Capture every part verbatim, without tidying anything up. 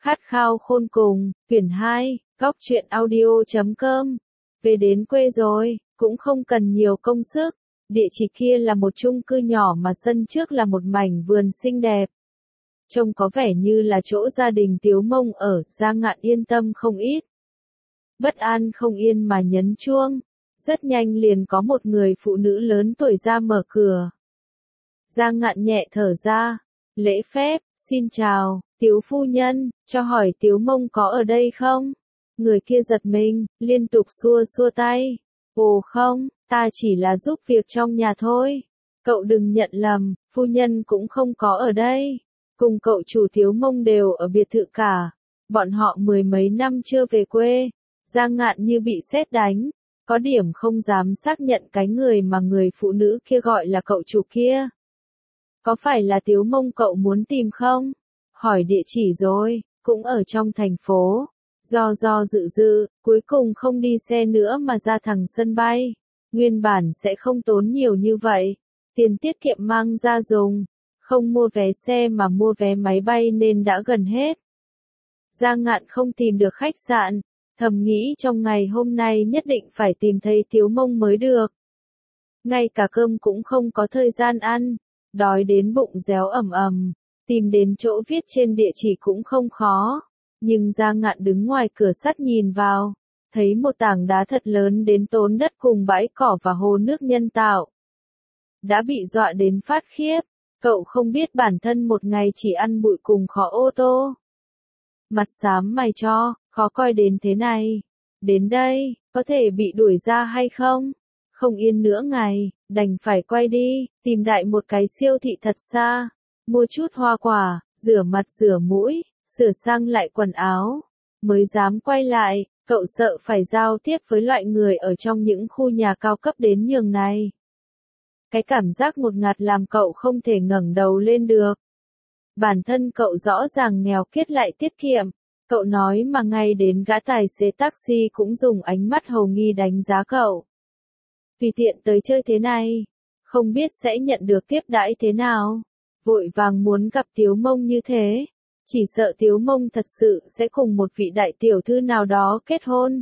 Khát khao khôn cùng, quyển hai, góc truyện audio chấm com. Về đến quê rồi, cũng không cần nhiều công sức. Địa chỉ kia là một chung cư nhỏ mà sân trước là một mảnh vườn xinh đẹp. Trông có vẻ như là chỗ gia đình Tiếu Mông ở, Giang Ngạn yên tâm không ít. Bất an không yên mà nhấn chuông. Rất nhanh liền có một người phụ nữ lớn tuổi ra mở cửa. Giang Ngạn nhẹ thở ra. Lễ phép, xin chào, Tiếu phu nhân, cho hỏi Tiếu Mông có ở đây không? Người kia giật mình, liên tục xua xua tay. Ồ không, ta chỉ là giúp việc trong nhà thôi. Cậu đừng nhận lầm, phu nhân cũng không có ở đây. Cùng cậu chủ Tiếu Mông đều ở biệt thự cả. Bọn họ mười mấy năm chưa về quê. Giang Ngạn như bị sét đánh. Có điểm không dám xác nhận cái người mà người phụ nữ kia gọi là cậu chủ kia. Có phải là Tiếu Mông cậu muốn tìm không? Hỏi địa chỉ rồi, cũng ở trong thành phố. Do do dự dự, cuối cùng không đi xe nữa mà ra thẳng sân bay. Nguyên bản sẽ không tốn nhiều như vậy. Tiền tiết kiệm mang ra dùng. Không mua vé xe mà mua vé máy bay nên đã gần hết. Giang Ngạn không tìm được khách sạn. Thầm nghĩ trong ngày hôm nay nhất định phải tìm thấy Tiếu Mông mới được. Ngay cả cơm cũng không có thời gian ăn. Đói đến bụng réo ầm ầm, tìm đến chỗ viết trên địa chỉ cũng không khó. Nhưng Giang Ngạn đứng ngoài cửa sắt nhìn vào, thấy một tảng đá thật lớn đến tốn đất cùng bãi cỏ và hồ nước nhân tạo. Đã bị dọa đến phát khiếp, cậu không biết bản thân một ngày chỉ ăn bụi cùng khói ô tô. Mặt xám mày cho, khó coi đến thế này. Đến đây, có thể bị đuổi ra hay không? Không yên nữa ngày, đành phải quay đi, tìm đại một cái siêu thị thật xa, mua chút hoa quả, rửa mặt rửa mũi, sửa sang lại quần áo, mới dám quay lại, cậu sợ phải giao tiếp với loại người ở trong những khu nhà cao cấp đến nhường này. Cái cảm giác ngột ngạt làm cậu không thể ngẩng đầu lên được. Bản thân cậu rõ ràng nghèo kiết lại tiết kiệm, cậu nói mà ngay đến gã tài xế taxi cũng dùng ánh mắt hầu nghi đánh giá cậu. Vì tiện tới chơi thế này, không biết sẽ nhận được tiếp đãi thế nào. Vội vàng muốn gặp Tiếu Mông như thế, chỉ sợ Tiếu Mông thật sự sẽ cùng một vị đại tiểu thư nào đó kết hôn.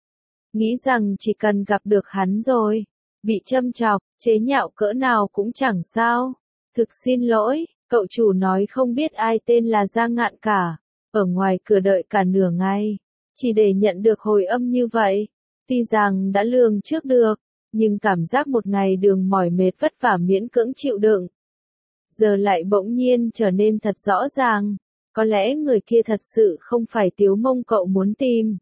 Nghĩ rằng chỉ cần gặp được hắn rồi, bị châm chọc, chế nhạo cỡ nào cũng chẳng sao. Thực xin lỗi, cậu chủ nói không biết ai tên là Giang Ngạn cả, ở ngoài cửa đợi cả nửa ngày, chỉ để nhận được hồi âm như vậy. Tuy rằng đã lường trước được, nhưng cảm giác một ngày đường mỏi mệt vất vả miễn cưỡng chịu đựng. Giờ lại bỗng nhiên trở nên thật rõ ràng, có lẽ người kia thật sự không phải Tiếu Mông cậu muốn tìm.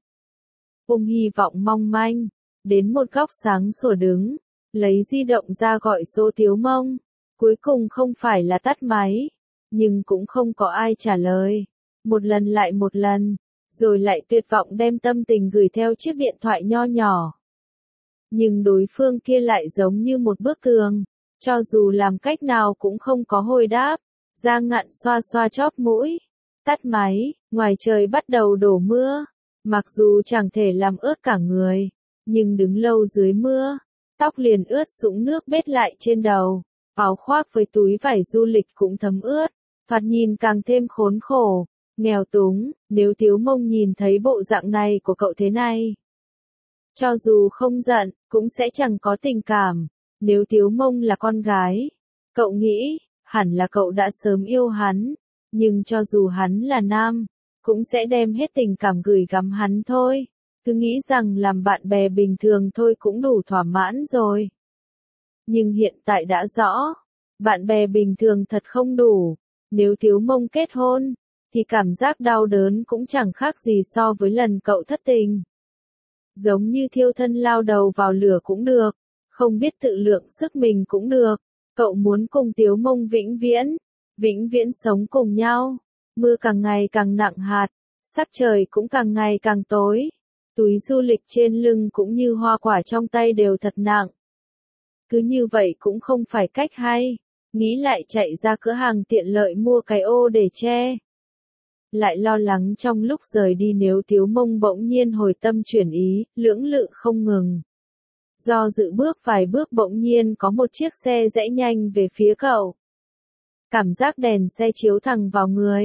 Ôm hy vọng mong manh, đến một góc sáng sủa đứng, lấy di động ra gọi số Tiếu Mông, cuối cùng không phải là tắt máy, nhưng cũng không có ai trả lời. Một lần lại một lần, rồi lại tuyệt vọng đem tâm tình gửi theo chiếc điện thoại nho nhỏ. Nhưng đối phương kia lại giống như một bức tường, cho dù làm cách nào cũng không có hồi đáp. Giang Ngạn xoa xoa chóp mũi, tắt máy, ngoài trời bắt đầu đổ mưa, mặc dù chẳng thể làm ướt cả người, nhưng đứng lâu dưới mưa, tóc liền ướt sũng nước bết lại trên đầu, áo khoác với túi vải du lịch cũng thấm ướt, thoạt nhìn càng thêm khốn khổ, nghèo túng. Nếu Tiếu Mông nhìn thấy bộ dạng này của cậu thế này, cho dù không giận, cũng sẽ chẳng có tình cảm. Nếu Tiếu Mông là con gái, cậu nghĩ, hẳn là cậu đã sớm yêu hắn. Nhưng cho dù hắn là nam, cũng sẽ đem hết tình cảm gửi gắm hắn thôi. Cứ nghĩ rằng làm bạn bè bình thường thôi cũng đủ thỏa mãn rồi. Nhưng hiện tại đã rõ, bạn bè bình thường thật không đủ. Nếu Tiếu Mông kết hôn, thì cảm giác đau đớn cũng chẳng khác gì so với lần cậu thất tình. Giống như thiêu thân lao đầu vào lửa cũng được, không biết tự lượng sức mình cũng được. Cậu muốn cùng Tiếu Mông vĩnh viễn, vĩnh viễn sống cùng nhau. Mưa càng ngày càng nặng hạt, sắc trời cũng càng ngày càng tối. Túi du lịch trên lưng cũng như hoa quả trong tay đều thật nặng. Cứ như vậy cũng không phải cách hay, nghĩ lại chạy ra cửa hàng tiện lợi mua cái ô để che. Lại lo lắng trong lúc rời đi nếu Tiếu Mông bỗng nhiên hồi tâm chuyển ý, lưỡng lự không ngừng. Do dự bước vài bước bỗng nhiên có một chiếc xe rẽ nhanh về phía cậu. Cảm giác đèn xe chiếu thẳng vào người,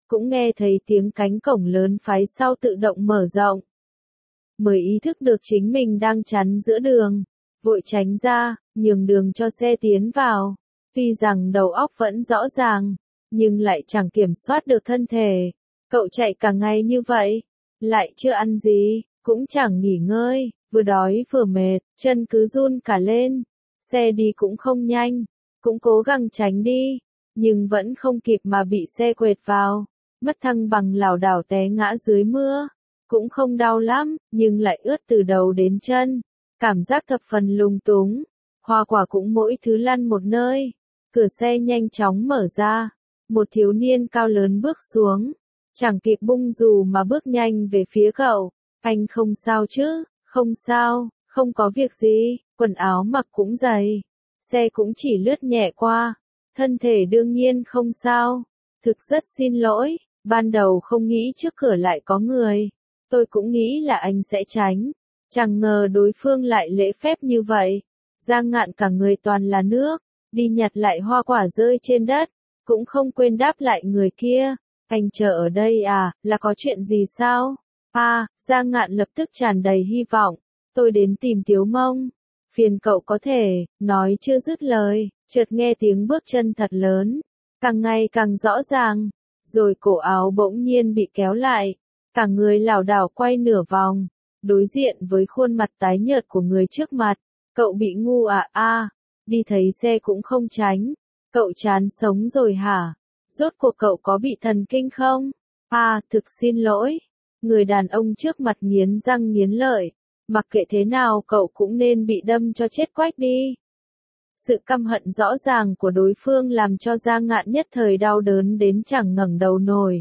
cũng nghe thấy tiếng cánh cổng lớn phía sau tự động mở rộng. Mới ý thức được chính mình đang chắn giữa đường, vội tránh ra, nhường đường cho xe tiến vào. Tuy rằng đầu óc vẫn rõ ràng, nhưng lại chẳng kiểm soát được thân thể. Cậu chạy cả ngày như vậy, lại chưa ăn gì, cũng chẳng nghỉ ngơi, vừa đói vừa mệt, chân cứ run cả lên. Xe đi cũng không nhanh, cũng cố gắng tránh đi, nhưng vẫn không kịp mà bị xe quệt vào. Mất thăng bằng lảo đảo té ngã dưới mưa, cũng không đau lắm, nhưng lại ướt từ đầu đến chân. Cảm giác thập phần lung túng, hoa quả cũng mỗi thứ lăn một nơi. Cửa xe nhanh chóng mở ra, một thiếu niên cao lớn bước xuống, chẳng kịp bung dù mà bước nhanh về phía cậu. Anh không sao chứ? Không sao, không có việc gì, quần áo mặc cũng dày, xe cũng chỉ lướt nhẹ qua, thân thể đương nhiên không sao. Thực rất xin lỗi, ban đầu không nghĩ trước cửa lại có người, tôi cũng nghĩ là anh sẽ tránh, chẳng ngờ đối phương lại lễ phép như vậy. Giang Ngạn cả người toàn là nước, đi nhặt lại hoa quả rơi trên đất, cũng không quên đáp lại người kia. Anh chờ ở đây à, là có chuyện gì sao? À, Giang Ngạn lập tức tràn đầy hy vọng, tôi đến tìm Tiếu Mông. Phiền cậu có thể, nói chưa dứt lời, chợt nghe tiếng bước chân thật lớn, càng ngày càng rõ ràng, rồi cổ áo bỗng nhiên bị kéo lại, cả người lảo đảo quay nửa vòng, đối diện với khuôn mặt tái nhợt của người trước mặt. Cậu bị ngu à? A, đi thấy xe cũng không tránh, cậu chán sống rồi hả? Rốt cuộc cậu có bị thần kinh không? À, thực xin lỗi. Người đàn ông trước mặt nghiến răng nghiến lợi, mặc kệ thế nào cậu cũng nên bị đâm cho chết quách đi. Sự căm hận rõ ràng của đối phương làm cho Giang Ngạn nhất thời đau đớn đến chẳng ngẩng đầu nổi.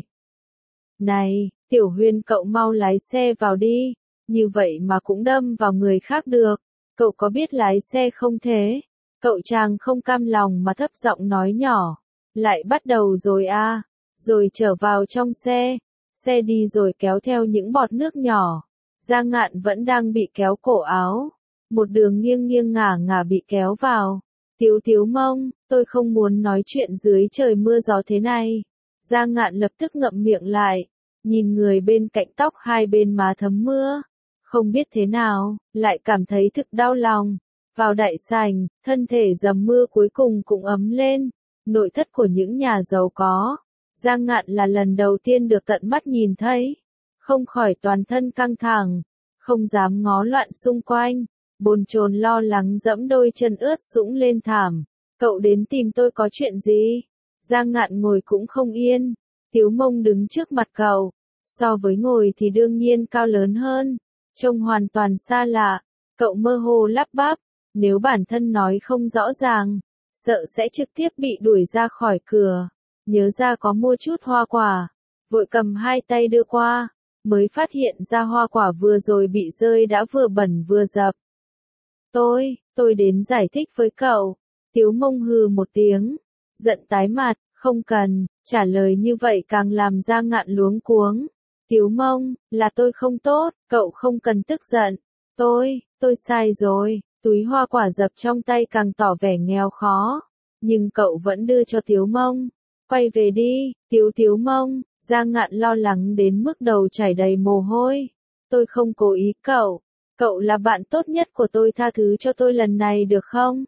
Này, Tiểu Huyên, cậu mau lái xe vào đi, như vậy mà cũng đâm vào người khác được, cậu có biết lái xe không thế? Cậu chàng không cam lòng mà thấp giọng nói nhỏ, lại bắt đầu rồi à, rồi trở vào trong xe. Xe đi rồi kéo theo những bọt nước nhỏ. Giang Ngạn vẫn đang bị kéo cổ áo, một đường nghiêng nghiêng ngả ngả bị kéo vào. Tiếu Tiếu Mông, tôi không muốn nói chuyện dưới trời mưa gió thế này. Giang Ngạn lập tức ngậm miệng lại, nhìn người bên cạnh tóc hai bên má thấm mưa. Không biết thế nào, lại cảm thấy thực đau lòng. Vào đại sảnh, thân thể dầm mưa cuối cùng cũng ấm lên. Nội thất của những nhà giàu có, Giang Ngạn là lần đầu tiên được tận mắt nhìn thấy. Không khỏi toàn thân căng thẳng, không dám ngó loạn xung quanh, bồn chồn lo lắng dẫm đôi chân ướt sũng lên thảm. Cậu đến tìm tôi có chuyện gì? Giang Ngạn ngồi cũng không yên, Tiếu Mông đứng trước mặt cậu, so với ngồi thì đương nhiên cao lớn hơn, trông hoàn toàn xa lạ. Cậu mơ hồ lắp bắp, nếu bản thân nói không rõ ràng, sợ sẽ trực tiếp bị đuổi ra khỏi cửa. Nhớ ra có mua chút hoa quả, vội cầm hai tay đưa qua, mới phát hiện ra hoa quả vừa rồi bị rơi đã vừa bẩn vừa dập. Tôi, tôi đến giải thích với cậu. Tiếu Mông hừ một tiếng, giận tái mặt, không cần, trả lời như vậy càng làm Giang Ngạn luống cuống. Tiếu Mông, là tôi không tốt, cậu không cần tức giận. Tôi, tôi sai rồi. Túi hoa quả dập trong tay càng tỏ vẻ nghèo khó, nhưng cậu vẫn đưa cho Tiếu Mông. Quay về đi, Tiếu Tiếu Mông. Giang Ngạn lo lắng đến mức đầu chảy đầy mồ hôi. Tôi không cố ý cậu, cậu là bạn tốt nhất của tôi, tha thứ cho tôi lần này được không?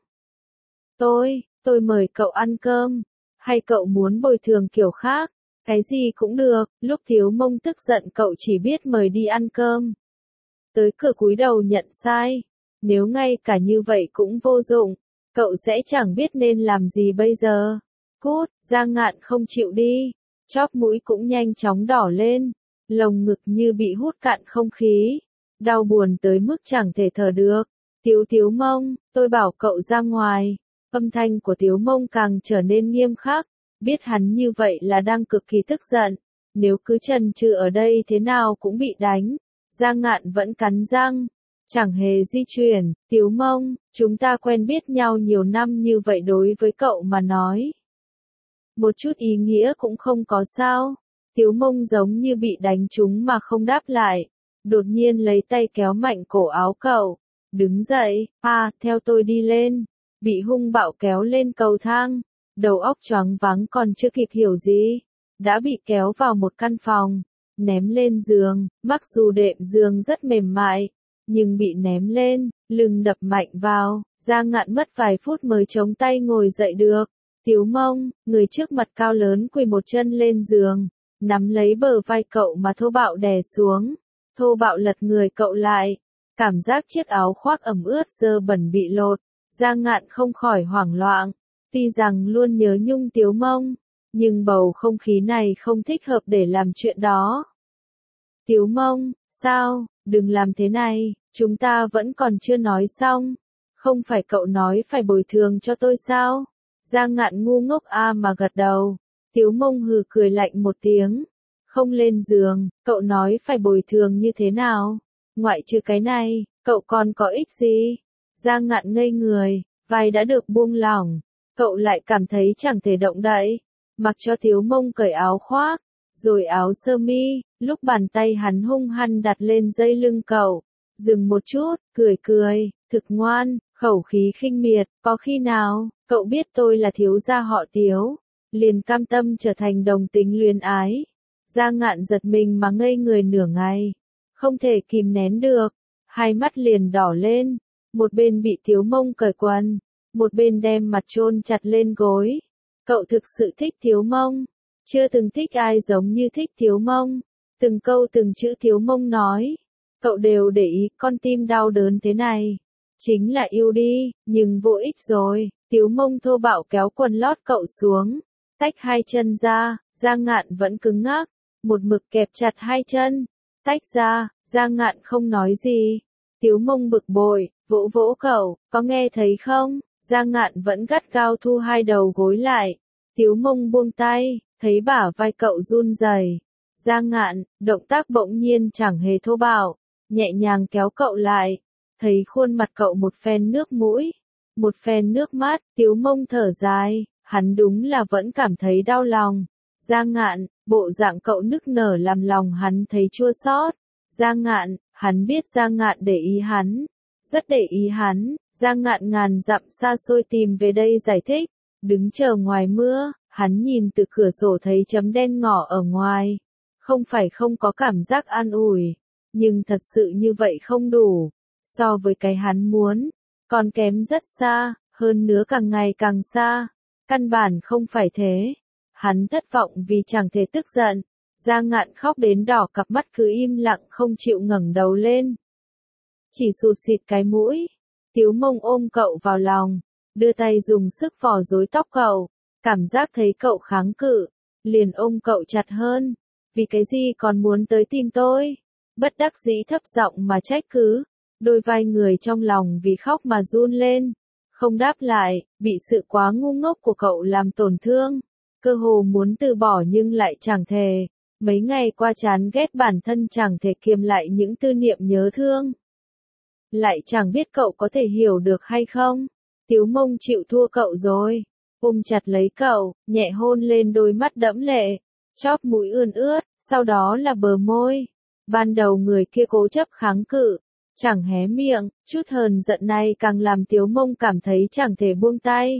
Tôi, tôi mời cậu ăn cơm, hay cậu muốn bồi thường kiểu khác, cái gì cũng được. Lúc Tiếu Mông tức giận cậu chỉ biết mời đi ăn cơm. Tới cửa cúi đầu nhận sai, nếu ngay cả như vậy cũng vô dụng, cậu sẽ chẳng biết nên làm gì bây giờ. Cút, Giang Ngạn không chịu đi, chóp mũi cũng nhanh chóng đỏ lên, lồng ngực như bị hút cạn không khí, đau buồn tới mức chẳng thể thở được. Tiếu Tiếu Mông, tôi bảo cậu ra ngoài. Âm thanh của Tiếu Mông càng trở nên nghiêm khắc, biết hắn như vậy là đang cực kỳ tức giận, nếu cứ chần chừ ở đây thế nào cũng bị đánh. Giang Ngạn vẫn cắn răng, chẳng hề di chuyển. Tiếu Mông, chúng ta quen biết nhau nhiều năm như vậy đối với cậu mà nói, một chút ý nghĩa cũng không có sao. Tiếu Mông giống như bị đánh trúng mà không đáp lại, đột nhiên lấy tay kéo mạnh cổ áo cậu, đứng dậy, à, theo tôi đi lên. Bị hung bạo kéo lên cầu thang, đầu óc choáng váng còn chưa kịp hiểu gì, đã bị kéo vào một căn phòng, ném lên giường, mặc dù đệm giường rất mềm mại, nhưng bị ném lên, lưng đập mạnh vào, Giang Ngạn mất vài phút mới chống tay ngồi dậy được. Tiếu Mông, người trước mặt cao lớn quỳ một chân lên giường, nắm lấy bờ vai cậu mà thô bạo đè xuống, thô bạo lật người cậu lại, cảm giác chiếc áo khoác ẩm ướt dơ bẩn bị lột, Giang Ngạn không khỏi hoảng loạn, tuy rằng luôn nhớ nhung Tiếu Mông, nhưng bầu không khí này không thích hợp để làm chuyện đó. Tiếu Mông, sao, đừng làm thế này, chúng ta vẫn còn chưa nói xong, không phải cậu nói phải bồi thường cho tôi sao? Giang Ngạn ngu ngốc a mà gật đầu, Tiếu Mông hừ cười lạnh một tiếng, không lên giường, cậu nói phải bồi thường như thế nào? Ngoại trừ cái này, cậu còn có ích gì? Giang Ngạn ngây người, vai đã được buông lỏng, cậu lại cảm thấy chẳng thể động đậy, mặc cho Tiếu Mông cởi áo khoác, rồi áo sơ mi, lúc bàn tay hắn hung hăng đặt lên dây lưng cậu, dừng một chút, cười cười, thực ngoan, khẩu khí khinh miệt, có khi nào, cậu biết tôi là thiếu gia họ Tiếu, liền cam tâm trở thành đồng tính luyến ái. Giang Ngạn giật mình mà ngây người nửa ngày, không thể kìm nén được, hai mắt liền đỏ lên, một bên bị Tiếu Mông cởi quần, một bên đem mặt chôn chặt lên gối. Cậu thực sự thích Tiếu Mông, chưa từng thích ai giống như thích Tiếu Mông, từng câu từng chữ Tiếu Mông nói, cậu đều để ý, con tim đau đớn thế này, chính là yêu đi, nhưng vô ích rồi. Tiếu Mông thô bạo kéo quần lót cậu xuống, tách hai chân ra, Giang Ngạn vẫn cứng ngắc, một mực kẹp chặt hai chân, tách ra, Giang Ngạn không nói gì. Tiếu Mông bực bội, vỗ vỗ cậu, có nghe thấy không? Giang Ngạn vẫn gắt gao thu hai đầu gối lại. Tiếu Mông buông tay, thấy bả vai cậu run rẩy. Giang Ngạn, động tác bỗng nhiên chẳng hề thô bạo, nhẹ nhàng kéo cậu lại, thấy khuôn mặt cậu một phen nước mũi, một phen nước mắt, Tiếu Mông thở dài, hắn đúng là vẫn cảm thấy đau lòng. Giang Ngạn, bộ dạng cậu nức nở làm lòng hắn thấy chua xót. Giang Ngạn, hắn biết Giang Ngạn để ý hắn, rất để ý hắn. Giang Ngạn ngàn dặm xa xôi tìm về đây giải thích, đứng chờ ngoài mưa, hắn nhìn từ cửa sổ thấy chấm đen ngỏ ở ngoài, không phải không có cảm giác an ủi, nhưng thật sự như vậy không đủ, so với cái hắn muốn, còn kém rất xa, hơn nữa càng ngày càng xa, căn bản không phải thế. Hắn thất vọng vì chẳng thể tức giận, Giang Ngạn khóc đến đỏ cặp mắt cứ im lặng không chịu ngẩng đầu lên. Chỉ sụt xịt cái mũi, Tiếu Mông ôm cậu vào lòng, đưa tay dùng sức vò rối tóc cậu, cảm giác thấy cậu kháng cự, liền ôm cậu chặt hơn, vì cái gì còn muốn tới tìm tôi, bất đắc dĩ thấp giọng mà trách cứ, đôi vai người trong lòng vì khóc mà run lên, không đáp lại, bị sự quá ngu ngốc của cậu làm tổn thương, cơ hồ muốn từ bỏ nhưng lại chẳng thể, mấy ngày qua chán ghét bản thân chẳng thể kiềm lại những tư niệm nhớ thương. Lại chẳng biết cậu có thể hiểu được hay không, Tiếu Mông chịu thua cậu rồi, ôm chặt lấy cậu, nhẹ hôn lên đôi mắt đẫm lệ, chóp mũi ươn ướt, sau đó là bờ môi. Ban đầu người kia cố chấp kháng cự, chẳng hé miệng, chút hờn giận này càng làm Tiếu Mông cảm thấy chẳng thể buông tay.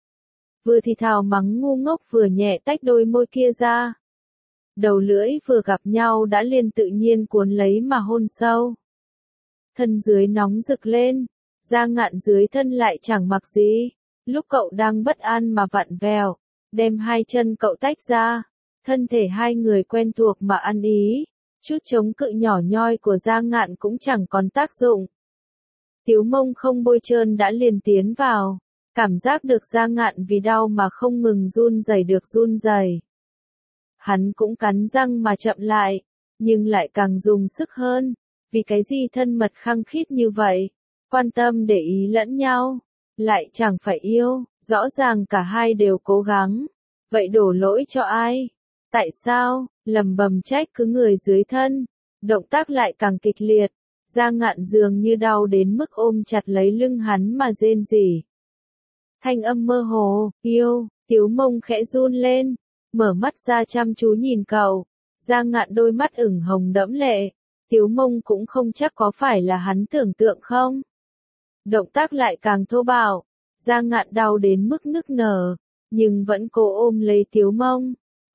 Vừa thì thào mắng ngu ngốc vừa nhẹ tách đôi môi kia ra. Đầu lưỡi vừa gặp nhau đã liền tự nhiên cuốn lấy mà hôn sâu. Thân dưới nóng rực lên, Giang Ngạn dưới thân lại chẳng mặc gì, lúc cậu đang bất an mà vặn vẹo, đem hai chân cậu tách ra, thân thể hai người quen thuộc mà ăn ý, chút chống cự nhỏ nhoi của Giang Ngạn cũng chẳng còn tác dụng. Tiếu Mông không bôi trơn đã liền tiến vào, cảm giác được Giang Ngạn vì đau mà không ngừng run rẩy được run rẩy. Hắn cũng cắn răng mà chậm lại, nhưng lại càng dùng sức hơn, vì cái gì thân mật khăng khít như vậy, quan tâm để ý lẫn nhau, lại chẳng phải yêu, rõ ràng cả hai đều cố gắng, vậy đổ lỗi cho ai? Tại sao? Lầm bầm trách cứ người dưới thân, động tác lại càng kịch liệt, Giang Ngạn dường như đau đến mức ôm chặt lấy lưng hắn mà rên rỉ. Thanh âm mơ hồ, yêu, Tiếu Mông khẽ run lên, mở mắt ra chăm chú nhìn cậu, Giang Ngạn đôi mắt ửng hồng đẫm lệ, Tiếu Mông cũng không chắc có phải là hắn tưởng tượng không. Động tác lại càng thô bạo, Giang Ngạn đau đến mức nức nở, nhưng vẫn cố ôm lấy Tiếu Mông,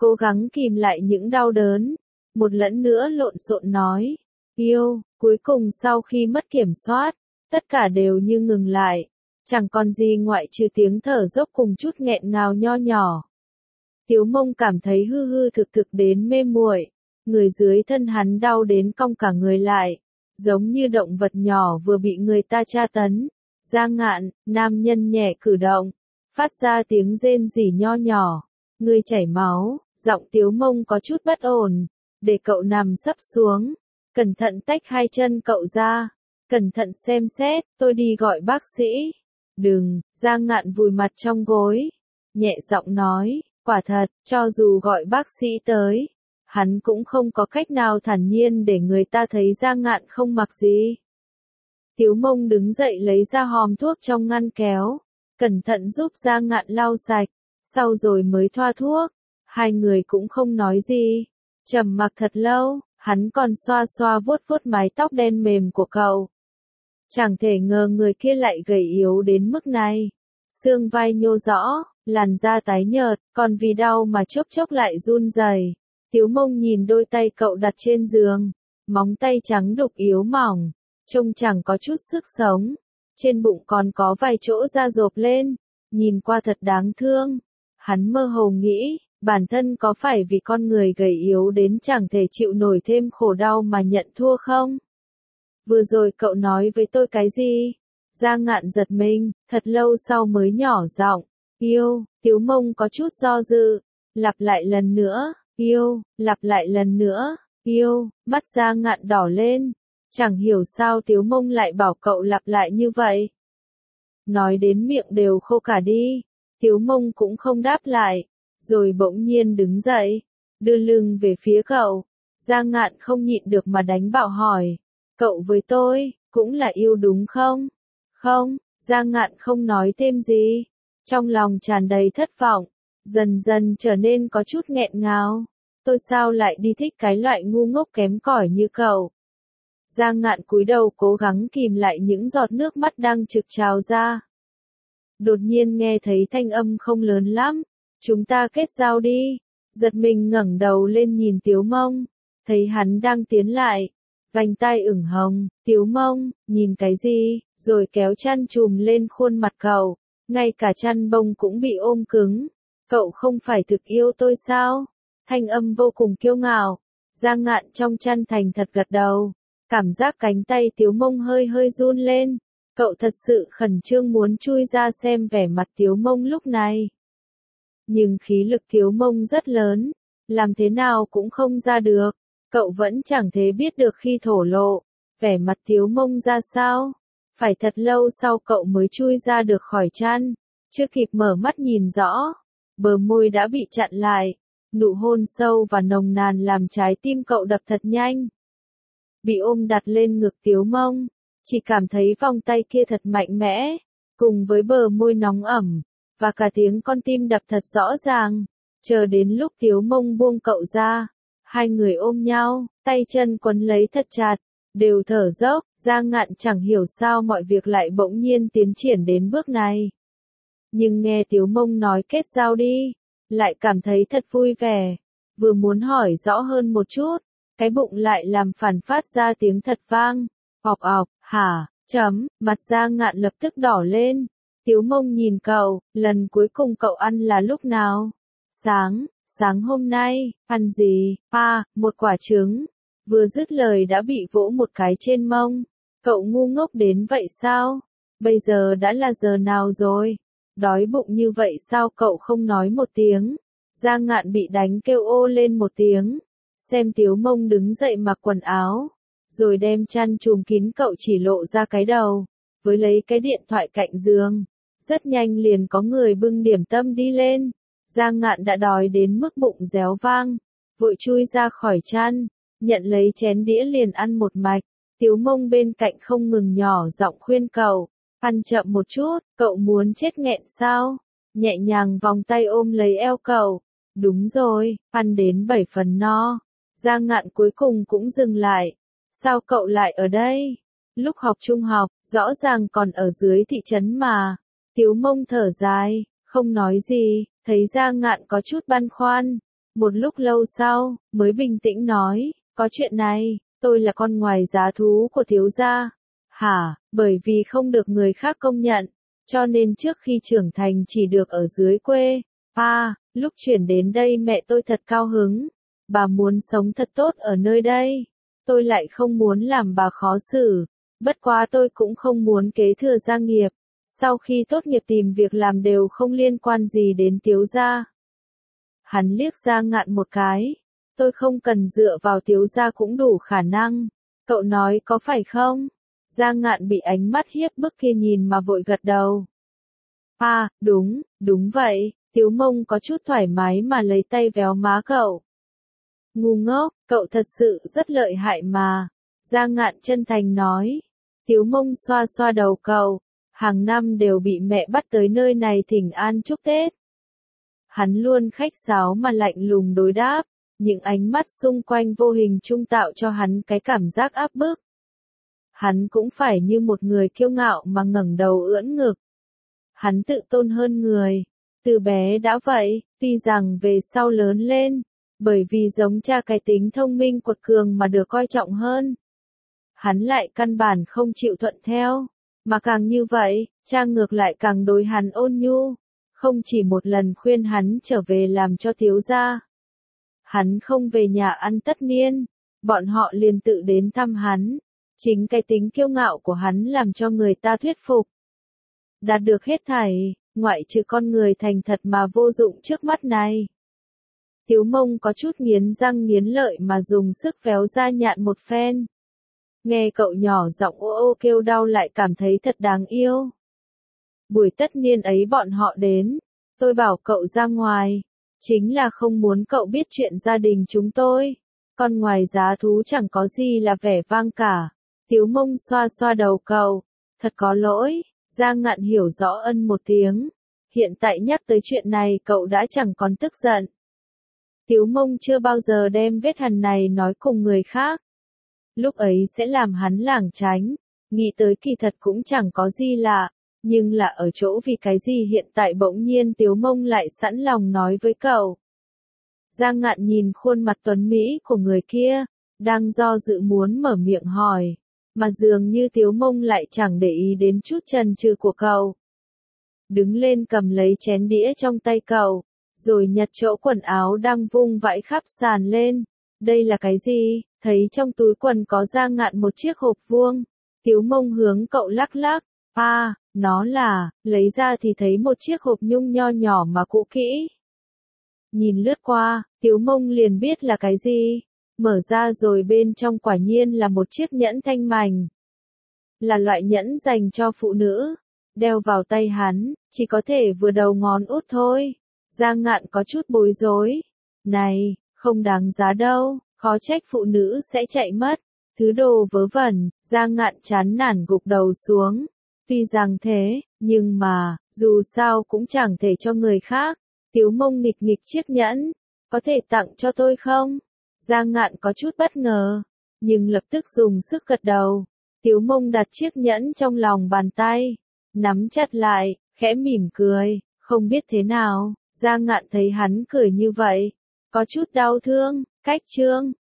cố gắng kìm lại những đau đớn, một lần nữa lộn xộn nói, yêu, cuối cùng sau khi mất kiểm soát, tất cả đều như ngừng lại, chẳng còn gì ngoại trừ tiếng thở dốc cùng chút nghẹn ngào nho nhỏ. Tiếu Mông cảm thấy hư hư thực thực đến mê muội, người dưới thân hắn đau đến cong cả người lại, giống như động vật nhỏ vừa bị người ta tra tấn. Giang Ngạn, nam nhân nhẹ cử động, phát ra tiếng rên rỉ nho nhỏ, người chảy máu, giọng Tiếu Mông có chút bất ổn, để cậu nằm sấp xuống, cẩn thận tách hai chân cậu ra, cẩn thận xem xét, tôi đi gọi bác sĩ. Đừng, Giang Ngạn vùi mặt trong gối, nhẹ giọng nói, quả thật, cho dù gọi bác sĩ tới, hắn cũng không có cách nào thản nhiên để người ta thấy Giang Ngạn không mặc gì. Tiếu Mông đứng dậy lấy ra hòm thuốc trong ngăn kéo, cẩn thận giúp Giang Ngạn lau sạch, sau rồi mới thoa thuốc. Hai người cũng không nói gì, trầm mặc thật lâu, hắn còn xoa xoa vuốt vuốt mái tóc đen mềm của cậu. Chẳng thể ngờ người kia lại gầy yếu đến mức này, xương vai nhô rõ, làn da tái nhợt, còn vì đau mà chốc chốc lại run rẩy. Tiếu Mông nhìn đôi tay cậu đặt trên giường, móng tay trắng đục yếu mỏng, trông chẳng có chút sức sống, trên bụng còn có vài chỗ da rộp lên, nhìn qua thật đáng thương. Hắn mơ hồ nghĩ, bản thân có phải vì con người gầy yếu đến chẳng thể chịu nổi thêm khổ đau mà nhận thua không? Vừa rồi cậu nói với tôi cái gì? Giang Ngạn giật mình, thật lâu sau mới nhỏ giọng, yêu. Tiếu Mông có chút do dự, lặp lại lần nữa, yêu, lặp lại lần nữa, yêu. Mắt Giang Ngạn đỏ lên, chẳng hiểu sao Tiếu Mông lại bảo cậu lặp lại như vậy. Nói đến miệng đều khô cả đi, Tiếu Mông cũng không đáp lại, rồi bỗng nhiên đứng dậy, đưa lưng về phía cậu. Giang Ngạn không nhịn được mà đánh bạo hỏi, cậu với tôi, cũng là yêu đúng không? Không, Giang Ngạn không nói thêm gì, trong lòng tràn đầy thất vọng, dần dần trở nên có chút nghẹn ngào. Tôi sao lại đi thích cái loại ngu ngốc kém cỏi như cậu? Giang Ngạn cúi đầu cố gắng kìm lại những giọt nước mắt đang trực trào ra. Đột nhiên nghe thấy thanh âm không lớn lắm, chúng ta kết giao đi. Giật mình ngẩng đầu lên nhìn Tiếu Mông, thấy hắn đang tiến lại, vành tai ửng hồng. Tiếu Mông, nhìn cái gì? Rồi kéo chăn chùm lên khuôn mặt cậu, ngay cả chăn bông cũng bị ôm cứng. Cậu không phải thực yêu tôi sao? Thanh âm vô cùng kiêu ngạo. Giang Ngạn trong chăn thành thật gật đầu, cảm giác cánh tay Tiếu Mông hơi hơi run lên. Cậu thật sự khẩn trương muốn chui ra xem vẻ mặt Tiếu Mông lúc này. Nhưng khí lực Tiếu Mông rất lớn, làm thế nào cũng không ra được. Cậu vẫn chẳng thể biết được khi thổ lộ, vẻ mặt Tiếu Mông ra sao. Phải thật lâu sau cậu mới chui ra được khỏi chăn, chưa kịp mở mắt nhìn rõ, bờ môi đã bị chặn lại. Nụ hôn sâu và nồng nàn làm trái tim cậu đập thật nhanh. Bị ôm đặt lên ngực Tiếu Mông, chỉ cảm thấy vòng tay kia thật mạnh mẽ, cùng với bờ môi nóng ẩm, và cả tiếng con tim đập thật rõ ràng. Chờ đến lúc Tiếu Mông buông cậu ra, hai người ôm nhau, tay chân quấn lấy thật chặt, đều thở dốc. Giang Ngạn chẳng hiểu sao mọi việc lại bỗng nhiên tiến triển đến bước này. Nhưng nghe Tiếu Mông nói kết giao đi, lại cảm thấy thật vui vẻ, vừa muốn hỏi rõ hơn một chút, cái bụng lại làm phản phát ra tiếng thật vang, ọc ọc. Hả, chấm, mặt Giang Ngạn lập tức đỏ lên. Tiếu Mông nhìn cậu, lần cuối cùng cậu ăn là lúc nào? Sáng, sáng hôm nay. Ăn gì? À, một quả trứng. Vừa dứt lời đã bị vỗ một cái trên mông. Cậu ngu ngốc đến vậy sao? Bây giờ đã là giờ nào rồi? Đói bụng như vậy sao cậu không nói một tiếng? Giang Ngạn bị đánh kêu ô lên một tiếng. Xem Tiếu Mông đứng dậy mặc quần áo, rồi đem chăn chùm kín cậu chỉ lộ ra cái đầu, với lấy cái điện thoại cạnh giường. Rất nhanh liền có người bưng điểm tâm đi lên. Giang Ngạn đã đói đến mức bụng réo vang, vội chui ra khỏi chăn, nhận lấy chén đĩa liền ăn một mạch. Tiếu Mông bên cạnh không ngừng nhỏ giọng khuyên cậu, ăn chậm một chút, cậu muốn chết nghẹn sao? Nhẹ nhàng vòng tay ôm lấy eo cậu. Đúng rồi, ăn đến bảy phần no. Giang Ngạn cuối cùng cũng dừng lại. Sao cậu lại ở đây? Lúc học trung học, rõ ràng còn ở dưới thị trấn mà. Tiếu Mông thở dài, không nói gì, thấy Giang Ngạn có chút băn khoăn, Một lúc lâu sau, mới bình tĩnh nói, có chuyện này, tôi là con ngoài giá thú của thiếu gia. Hả, bởi vì không được người khác công nhận, cho nên trước khi trưởng thành chỉ được ở dưới quê. À, lúc chuyển đến đây mẹ tôi thật cao hứng, bà muốn sống thật tốt ở nơi đây. Tôi lại không muốn làm bà khó xử, bất quá tôi cũng không muốn kế thừa gia nghiệp. Sau khi tốt nghiệp tìm việc làm đều không liên quan gì đến thiếu gia. Hắn liếc Gia Ngạn một cái. Tôi không cần dựa vào thiếu gia cũng đủ khả năng. Cậu nói có phải không? Gia Ngạn bị ánh mắt hiếp bức kia nhìn mà vội gật đầu. À, đúng, đúng vậy. Tiếu Mông có chút thoải mái mà lấy tay véo má cậu. Ngu ngốc, cậu thật sự rất lợi hại mà. Gia Ngạn chân thành nói. Tiếu Mông xoa xoa đầu cậu. Hàng năm đều bị mẹ bắt tới nơi này thỉnh an chúc Tết. Hắn luôn khách sáo mà lạnh lùng đối đáp, những ánh mắt xung quanh vô hình trung tạo cho hắn cái cảm giác áp bức. Hắn cũng phải như một người kiêu ngạo mà ngẩng đầu ưỡn ngực. Hắn tự tôn hơn người, từ bé đã vậy, tuy rằng về sau lớn lên, bởi vì giống cha cái tính thông minh quật cường mà được coi trọng hơn. Hắn lại căn bản không chịu thuận theo, mà càng như vậy, cha ngược lại càng đối hắn ôn nhu. Không chỉ một lần khuyên hắn trở về làm cho thiếu gia. Hắn không về nhà ăn tất niên, bọn họ liền tự đến thăm hắn. Chính cái tính kiêu ngạo của hắn làm cho người ta thuyết phục. Đạt được hết thảy, ngoại trừ con người thành thật mà vô dụng trước mắt này. Tiếu Mông có chút nghiến răng nghiến lợi mà dùng sức véo Gia Nhạn một phen. Nghe cậu nhỏ giọng ô ô kêu đau lại cảm thấy thật đáng yêu. Buổi tất niên ấy bọn họ đến, tôi bảo cậu ra ngoài, chính là không muốn cậu biết chuyện gia đình chúng tôi. Còn ngoài giá thú chẳng có gì là vẻ vang cả. Tiếu Mông xoa xoa đầu cậu, thật có lỗi. Gia Ngạn hiểu rõ ân một tiếng. Hiện tại nhắc tới chuyện này cậu đã chẳng còn tức giận. Tiếu Mông chưa bao giờ đem vết hằn này nói cùng người khác. Lúc ấy sẽ làm hắn lảng tránh, nghĩ tới kỳ thật cũng chẳng có gì lạ. Nhưng là ở chỗ vì cái gì hiện tại bỗng nhiên Tiếu Mông lại sẵn lòng nói với cậu. Gia Ngạn nhìn khuôn mặt tuấn Mỹ của người kia, đang do dự muốn mở miệng hỏi, mà dường như Tiếu Mông lại chẳng để ý đến chút chần chừ của cậu. Đứng lên cầm lấy chén đĩa trong tay cậu, rồi nhặt chỗ quần áo đang vung vãi khắp sàn lên. Đây là cái gì? Thấy trong túi quần có Gia Ngạn một chiếc hộp vuông. Tiếu Mông hướng cậu lắc lắc. À, nó là, lấy ra thì thấy một chiếc hộp nhung nho nhỏ mà cũ kỹ. Nhìn lướt qua, Tiếu Mông liền biết là cái gì. Mở ra rồi bên trong quả nhiên là một chiếc nhẫn thanh mảnh. Là loại nhẫn dành cho phụ nữ. Đeo vào tay hắn, chỉ có thể vừa đầu ngón út thôi. Gia Ngạn có chút bối rối. Này, không đáng giá đâu, khó trách phụ nữ sẽ chạy mất. Thứ đồ vớ vẩn, Gia Ngạn chán nản gục đầu xuống. Tuy rằng thế, nhưng mà, dù sao cũng chẳng thể cho người khác. Tiếu Mông nghịch nghịch chiếc nhẫn, có thể tặng cho tôi không? Gia Ngạn có chút bất ngờ, nhưng lập tức dùng sức gật đầu. Tiếu Mông đặt chiếc nhẫn trong lòng bàn tay, nắm chặt lại, khẽ mỉm cười, không biết thế nào. Gia Ngạn thấy hắn cười như vậy, có chút đau thương. Cách chương